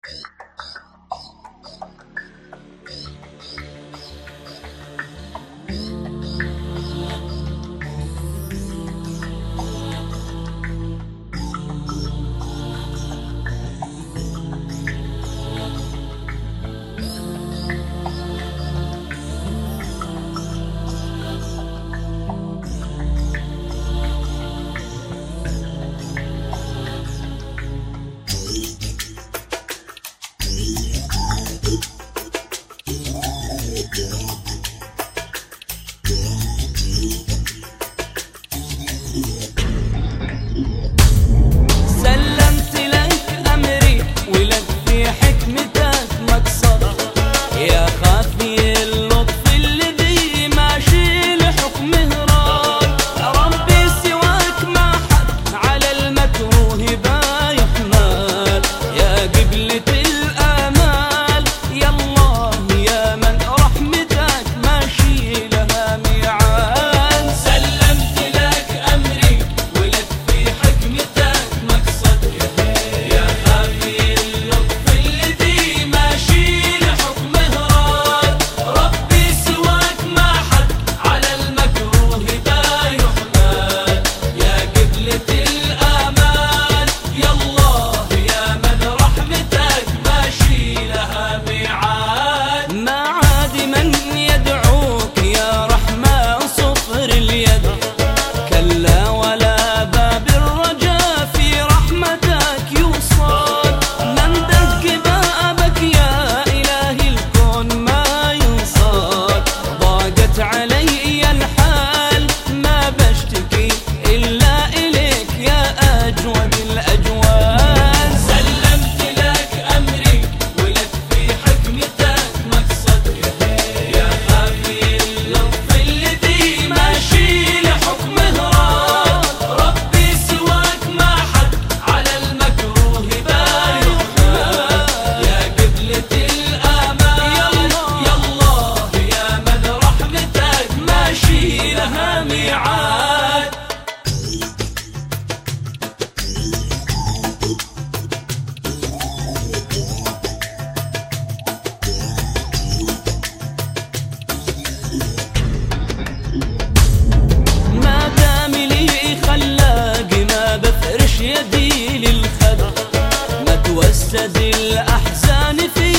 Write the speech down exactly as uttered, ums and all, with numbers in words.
سلمت لك أمري ولك في حكمتك مقصد، يا خافي اللطف الذي ماشي لحكمه راد. ربي سواك ما حد على المكروه با يحمل، يا قبلة الآمال يا الله يا من رحمتك ماشي لها ميعاد. سلمت لك أمري ولك في حكمتك مقصد، يا خافي اللطف الذي ماشي لحكمه راد. ربي سواك ما حد على المكروه با يحمل، يا قبلة الآمال يا الله يا من رحمتك ماشي لها ميعاد. ما عاد من يدعوك يا رحمن صفر اليد، كلا ولا باب الرجاء في رحمتك يوصل. من دق بابك يا إلهي الكون ما ينصاد، ضاقت علي الحال ما بشتكي إلا إليك يا أجود الأجواد. سلمت لك أمري ولك في حكمتك مقصد، يا خافي اللطف الذي ماشي لحكمه راد. ربي سواك ما حد على المكروه با يحمل، يا قبلة الآمال يا الله يا من رحمتك ماشي لها ميعاد. ما دام لي خلاق ما بفرش يدي للخد، ما توسد الأحزان في